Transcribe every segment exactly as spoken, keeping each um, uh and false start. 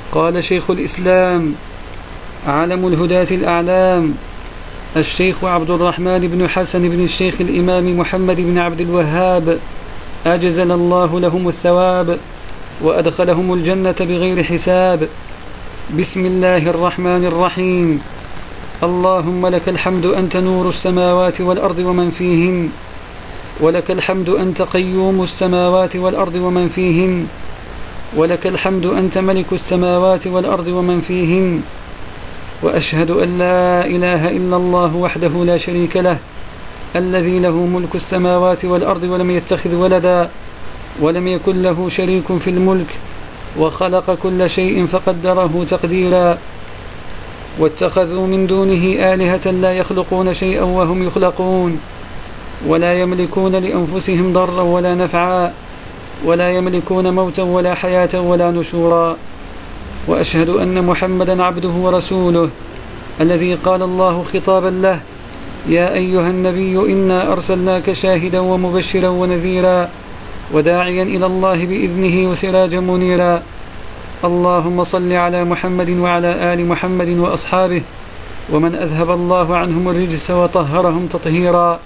قال شيخ الإسلام علم الهداة الأعلام الشيخ عبد الرحمن بن حسن بن الشيخ الإمام محمد بن عبد الوهاب، أجزل الله لهم الثواب وأدخلهم الجنة بغير حساب. بسم الله الرحمن الرحيم. اللهم لك الحمد أنت نور السماوات والأرض ومن فيهن، ولك الحمد أنت قيوم السماوات والأرض ومن فيهن، ولك الحمد أنت ملك السماوات والأرض ومن فيهن، وأشهد أن لا إله إلا الله وحده لا شريك له، الذي له ملك السماوات والأرض ولم يتخذ ولدا ولم يكن له شريك في الملك، وخلق كل شيء فقدره تقديرا، واتخذوا من دونه آلهة لا يخلقون شيئا وهم يخلقون، ولا يملكون لأنفسهم ضرا ولا نفعا، ولا يملكون موتا ولا حياة ولا نشورا. وأشهد أن محمدا عبده ورسوله، الذي قال الله خطابا له: يا أيها النبي إنا أرسلناك شاهدا ومبشرا ونذيرا وداعيا إلى الله بإذنه وسراجا منيرا. اللهم صل على محمد وعلى آل محمد وأصحابه ومن أذهب الله عنهم الرجس وطهرهم تطهيرا.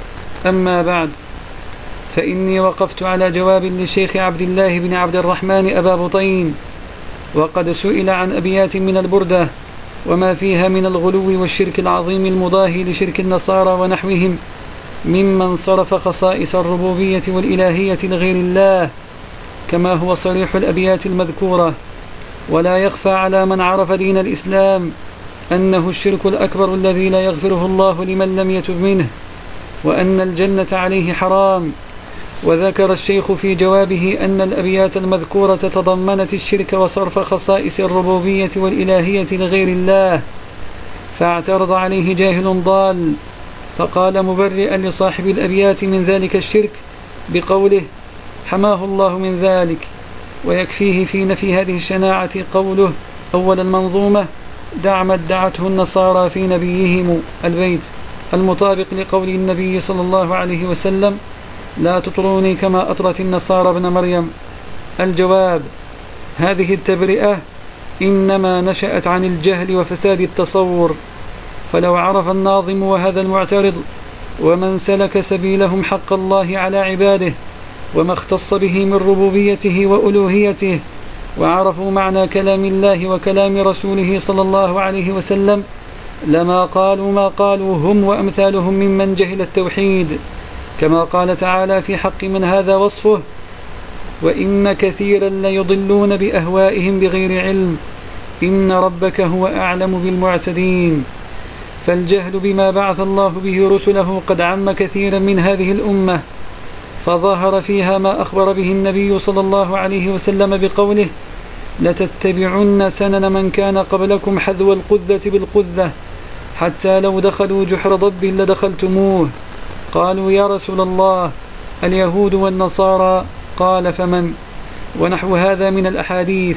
أما بعد، فإني وقفت على جواب للشيخ عبد الله بن عبد الرحمن أبا بطين، وقد سئل عن أبيات من البردة وما فيها من الغلو والشرك العظيم المضاهي لشرك النصارى ونحوهم ممن صرف خصائص الربوبية والإلهية لغير الله، كما هو صريح الأبيات المذكورة. ولا يخفى على من عرف دين الإسلام أنه الشرك الأكبر الذي لا يغفره الله لمن لم يتب منه، وأن الجنة عليه حرام. وذكر الشيخ في جوابه أن الأبيات المذكورة تضمنت الشرك وصرف خصائص الربوبية والإلهية لغير الله، فاعترض عليه جاهل ضال، فقال مبرئا لصاحب الأبيات من ذلك الشرك بقوله: حماه الله من ذلك. ويكفيه في نفي هذه الشناعة قوله أول المنظومة: دع ما ادعته النصارى في نبيهم البيت، المطابق لقول النبي صلى الله عليه وسلم: لا تطروني كما أطرت النصارى ابن مريم. الجواب: هذه التبرئة إنما نشأت عن الجهل وفساد التصور، فلو عرف الناظم وهذا المعترض ومن سلك سبيلهم حق الله على عباده وما اختص به من ربوبيته وألوهيته، وعرفوا معنى كلام الله وكلام رسوله صلى الله عليه وسلم، لما قالوا ما قالوا هم وأمثالهم ممن جهل التوحيد، كما قال تعالى في حق من هذا وصفه: وإن كثيرا ليضلون بأهوائهم بغير علم إن ربك هو أعلم بالمعتدين. فالجهل بما بعث الله به رسله قد عم كثيرا من هذه الأمة، فظهر فيها ما أخبر به النبي صلى الله عليه وسلم بقوله: لتتبعن سنن من كان قبلكم حذو القذة بالقذة حتى لو دخلوا جحر ضب لدخلتموه. قالوا: يا رسول الله، اليهود والنصارى؟ قال: فمن؟ ونحو هذا من الأحاديث.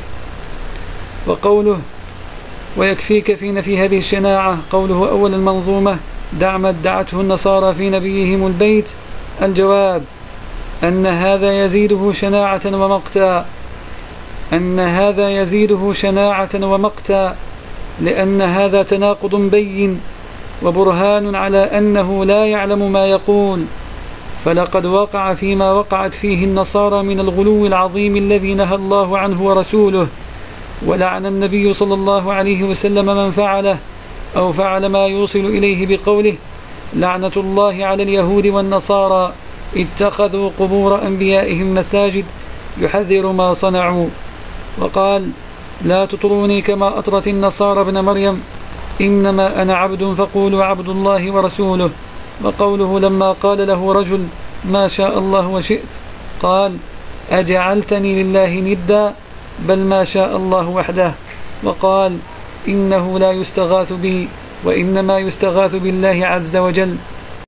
وقوله: ويكفيك في نفي هذه الشناعة قوله أول المنظومة: دع ما ادعته النصارى في نبيهم البيت. الجواب: أن هذا يزيده شناعة ومقتا أن هذا يزيده شناعة ومقتا لأن هذا تناقض بين وبرهان على أنه لا يعلم ما يقول. فلقد وقع فيما وقعت فيه النصارى من الغلو العظيم الذي نهى الله عنه ورسوله، ولعن النبي صلى الله عليه وسلم من فعله أو فعل ما يوصل إليه بقوله: لعنة الله على اليهود والنصارى اتخذوا قبور أنبيائهم مساجد، يحذر ما صنعوا. وقال: لا تطروني كما أطرت النصارى ابن مريم، إنما أنا عبد فقولوا عبد الله ورسوله. وقوله لما قال له رجل: ما شاء الله وشئت، قال: أجعلتني لله ندا، بل ما شاء الله وحده. وقال: إنه لا يستغاث بي وإنما يستغاث بالله عز وجل.